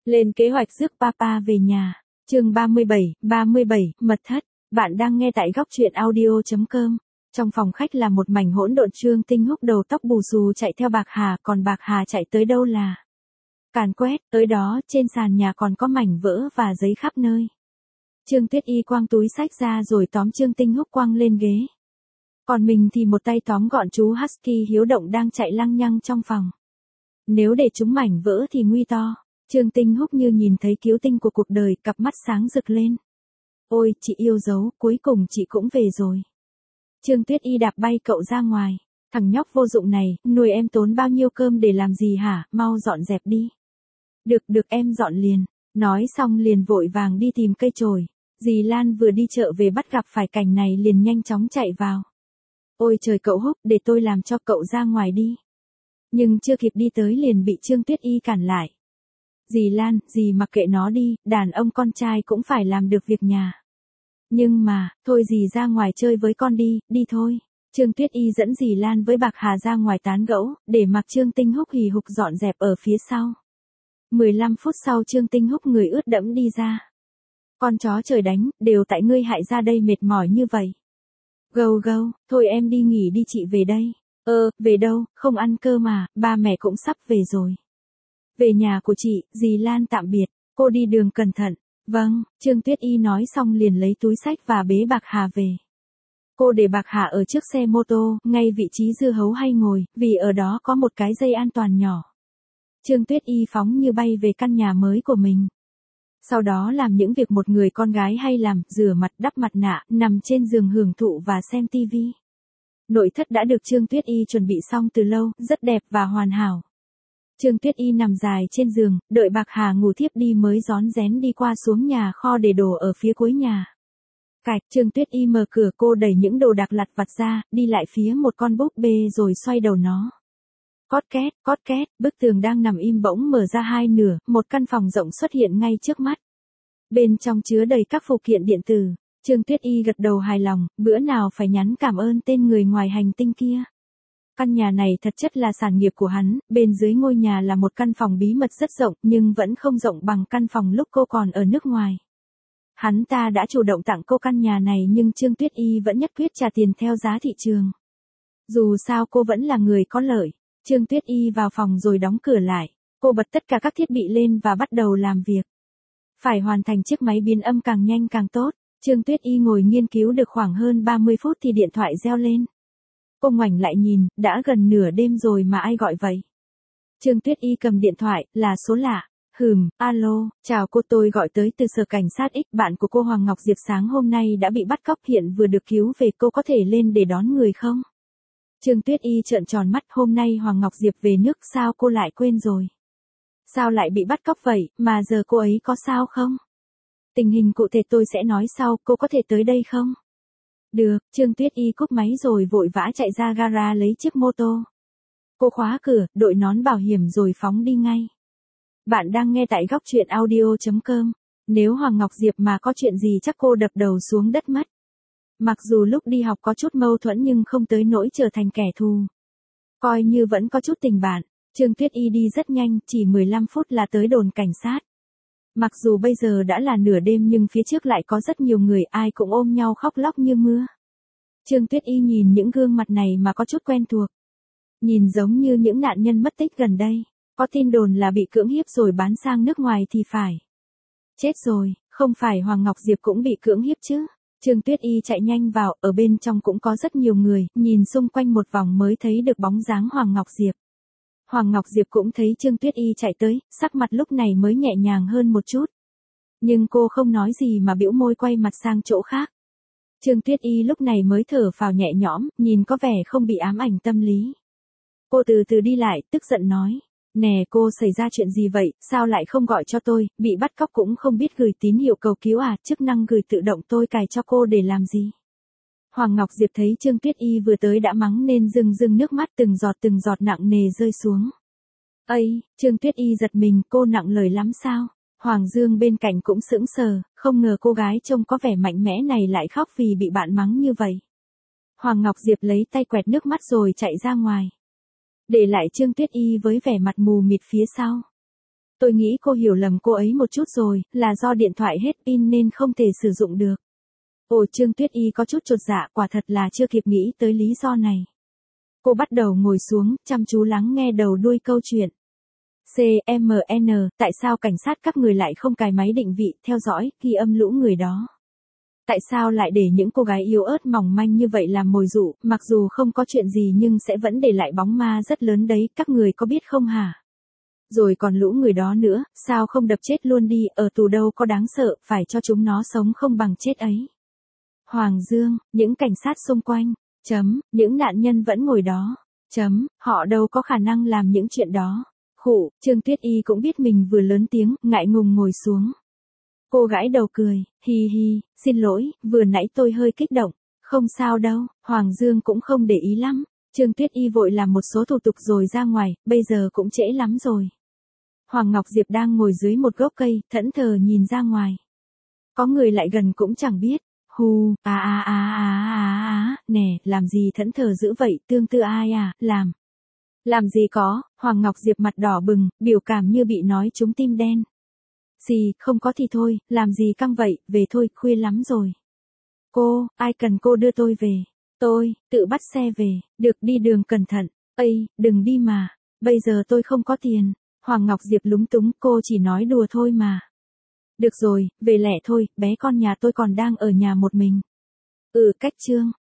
Lên kế hoạch rước Papa về nhà. Chương 37, mật thất. Bạn đang nghe tại góc truyện audio.com. Trong phòng khách là một mảnh hỗn độn. Trương Tinh Húc đầu tóc bù xù chạy theo Bạc Hà, còn Bạc Hà chạy tới đâu là càn quét, tới đó, trên sàn nhà còn có mảnh vỡ và giấy khắp nơi. Trương Tuyết Y quăng túi sách ra rồi tóm Trương Tinh Húc quăng lên ghế. Còn mình thì một tay tóm gọn chú Husky hiếu động đang chạy lăng nhăng trong phòng. Nếu để chúng mảnh vỡ thì nguy to. Trương Tinh Húc như nhìn thấy cứu tinh của cuộc đời, cặp mắt sáng rực lên. Ôi, chị yêu dấu, cuối cùng chị cũng về rồi. Trương Tuyết Y đạp bay cậu ra ngoài. Thằng nhóc vô dụng này, nuôi em tốn bao nhiêu cơm để làm gì hả, mau dọn dẹp đi. Được em dọn liền. Nói xong liền vội vàng đi tìm cây chổi. Dì Lan vừa đi chợ về bắt gặp phải cảnh này liền nhanh chóng chạy vào. Ôi trời cậu Húc, để tôi làm cho cậu ra ngoài đi. Nhưng chưa kịp đi tới liền bị Trương Tuyết Y cản lại. Dì Lan, dì mặc kệ nó đi, đàn ông con trai cũng phải làm được việc nhà. Nhưng mà, thôi dì ra ngoài chơi với con đi, đi thôi. Trương Tuyết Y dẫn dì Lan với Bạc Hà ra ngoài tán gẫu, để mặc Trương Tinh Húc hì hục dọn dẹp ở phía sau. 15 phút sau Trương Tinh Húc người ướt đẫm đi ra. Con chó trời đánh, đều tại ngươi hại ra đây mệt mỏi như vậy. Gâu, thôi em đi nghỉ đi chị về đây. Về đâu, không ăn cơm mà, ba mẹ cũng sắp về rồi. Về nhà của chị, dì Lan tạm biệt, cô đi đường cẩn thận. Vâng, Trương Tuyết Y nói xong liền lấy túi xách và bế Bạc Hà về. Cô để Bạc Hà ở trước xe mô tô, ngay vị trí dưa hấu hay ngồi, vì ở đó có một cái dây an toàn nhỏ. Trương Tuyết Y phóng như bay về căn nhà mới của mình. Sau đó làm những việc một người con gái hay làm, rửa mặt, đắp mặt nạ, nằm trên giường hưởng thụ và xem tivi. Nội thất đã được Trương Tuyết Y chuẩn bị xong từ lâu, rất đẹp và hoàn hảo. Trương Tuyết Y nằm dài trên giường, đợi Bạc Hà ngủ thiếp đi mới rón rén đi qua xuống nhà kho để đồ ở phía cuối nhà. Cạch, Trương Tuyết Y mở cửa, cô đẩy những đồ đạc lặt vặt ra, đi lại phía một con búp bê rồi xoay đầu nó. Cót két, bức tường đang nằm im bỗng mở ra hai nửa, một căn phòng rộng xuất hiện ngay trước mắt. Bên trong chứa đầy các phụ kiện điện tử. Trương Tuyết Y gật đầu hài lòng, bữa nào phải nhắn cảm ơn tên người ngoài hành tinh kia. Căn nhà này thật chất là sản nghiệp của hắn, bên dưới ngôi nhà là một căn phòng bí mật rất rộng nhưng vẫn không rộng bằng căn phòng lúc cô còn ở nước ngoài. Hắn ta đã chủ động tặng cô căn nhà này nhưng Trương Tuyết Y vẫn nhất quyết trả tiền theo giá thị trường. Dù sao cô vẫn là người có lợi. Trương Tuyết Y vào phòng rồi đóng cửa lại. Cô bật tất cả các thiết bị lên và bắt đầu làm việc. Phải hoàn thành chiếc máy biến âm càng nhanh càng tốt. Trương Tuyết Y ngồi nghiên cứu được khoảng hơn 30 phút thì điện thoại reo lên. Cô ngoảnh lại nhìn, đã gần nửa đêm rồi mà ai gọi vậy? Trương Tuyết Y cầm điện thoại, là số lạ. Alo, chào cô, tôi gọi tới từ sở cảnh sát X, bạn của cô Hoàng Ngọc Diệp sáng hôm nay đã bị bắt cóc, hiện vừa được cứu về, cô có thể lên để đón người không? Trương Tuyết Y trợn tròn mắt, hôm nay Hoàng Ngọc Diệp về nước, sao cô lại quên rồi? Sao lại bị bắt cóc vậy, mà giờ cô ấy có sao không? Tình hình cụ thể tôi sẽ nói sau, cô có thể tới đây không? Được, Trương Tuyết Y cúp máy rồi vội vã chạy ra gara lấy chiếc mô tô. Cô khóa cửa, đội nón bảo hiểm rồi phóng đi ngay. Bạn đang nghe tại góc truyện audio.com. Nếu Hoàng Ngọc Diệp mà có chuyện gì chắc cô đập đầu xuống đất mất. Mặc dù lúc đi học có chút mâu thuẫn nhưng không tới nỗi trở thành kẻ thù. Coi như vẫn có chút tình bạn. Trương Tuyết Y đi rất nhanh, chỉ 15 phút là tới đồn cảnh sát. Mặc dù bây giờ đã là nửa đêm nhưng phía trước lại có rất nhiều người, ai cũng ôm nhau khóc lóc như mưa. Trương Tuyết Y nhìn những gương mặt này mà có chút quen thuộc. Nhìn giống như những nạn nhân mất tích gần đây. Có tin đồn là bị cưỡng hiếp rồi bán sang nước ngoài thì phải. Chết rồi, không phải Hoàng Ngọc Diệp cũng bị cưỡng hiếp chứ? Trương Tuyết Y chạy nhanh vào, ở bên trong cũng có rất nhiều người, nhìn xung quanh một vòng mới thấy được bóng dáng Hoàng Ngọc Diệp. Hoàng Ngọc Diệp cũng thấy Trương Tuyết Y chạy tới, sắc mặt lúc này mới nhẹ nhàng hơn một chút. Nhưng cô không nói gì mà bĩu môi quay mặt sang chỗ khác. Trương Tuyết Y lúc này mới thở phào nhẹ nhõm, nhìn có vẻ không bị ám ảnh tâm lý. Cô từ từ đi lại, tức giận nói. Nè cô, xảy ra chuyện gì vậy, sao lại không gọi cho tôi, bị bắt cóc cũng không biết gửi tín hiệu cầu cứu à, chức năng gửi tự động tôi cài cho cô để làm gì? Hoàng Ngọc Diệp thấy Trương Tuyết Y vừa tới đã mắng nên rưng nước mắt từng giọt nặng nề rơi xuống. Ây, Trương Tuyết Y giật mình, cô nặng lời lắm sao? Hoàng Dương bên cạnh cũng sững sờ, không ngờ cô gái trông có vẻ mạnh mẽ này lại khóc vì bị bạn mắng như vậy. Hoàng Ngọc Diệp lấy tay quẹt nước mắt rồi chạy ra ngoài. Để lại Trương Tuyết Y với vẻ mặt mù mịt phía sau. Tôi nghĩ cô hiểu lầm cô ấy một chút rồi, là do điện thoại hết pin nên không thể sử dụng được. Ồ, Trương Tuyết Y có chút chột dạ, quả thật là chưa kịp nghĩ tới lý do này. Cô bắt đầu ngồi xuống, chăm chú lắng nghe đầu đuôi câu chuyện. CMN, tại sao cảnh sát các người lại không cài máy định vị, theo dõi, ghi âm lũ người đó? Tại sao lại để những cô gái yếu ớt mỏng manh như vậy làm mồi dụ, mặc dù không có chuyện gì nhưng sẽ vẫn để lại bóng ma rất lớn đấy, các người có biết không hả? Rồi còn lũ người đó nữa, sao không đập chết luôn đi, ở tù đâu có đáng sợ, phải cho chúng nó sống không bằng chết ấy. Hoàng Dương, những cảnh sát xung quanh, những nạn nhân vẫn ngồi đó, họ đâu có khả năng làm những chuyện đó. Khụ, Trương Tuyết Y cũng biết mình vừa lớn tiếng, ngại ngùng ngồi xuống. Cô gãi đầu cười, hi hi, xin lỗi, vừa nãy tôi hơi kích động. Không sao đâu, Hoàng Dương cũng không để ý lắm. Trương Tuyết Y vội làm một số thủ tục rồi ra ngoài, bây giờ cũng trễ lắm rồi. Hoàng Ngọc Diệp đang ngồi dưới một gốc cây, thẫn thờ nhìn ra ngoài. Có người lại gần cũng chẳng biết. Hù, nè, làm gì thẫn thờ dữ vậy, tương tư ai à, làm gì có, Hoàng Ngọc Diệp mặt đỏ bừng, biểu cảm như bị nói trúng tim đen. Gì, không có thì thôi, làm gì căng vậy, về thôi, khuya lắm rồi. Cô, ai cần cô đưa tôi về? Tôi, tự bắt xe về, được đi đường cẩn thận. Ây, đừng đi mà, bây giờ tôi không có tiền. Hoàng Ngọc Diệp lúng túng, cô chỉ nói đùa thôi mà. Được rồi, về lẻ thôi, bé con nhà tôi còn đang ở nhà một mình. Cách Trương,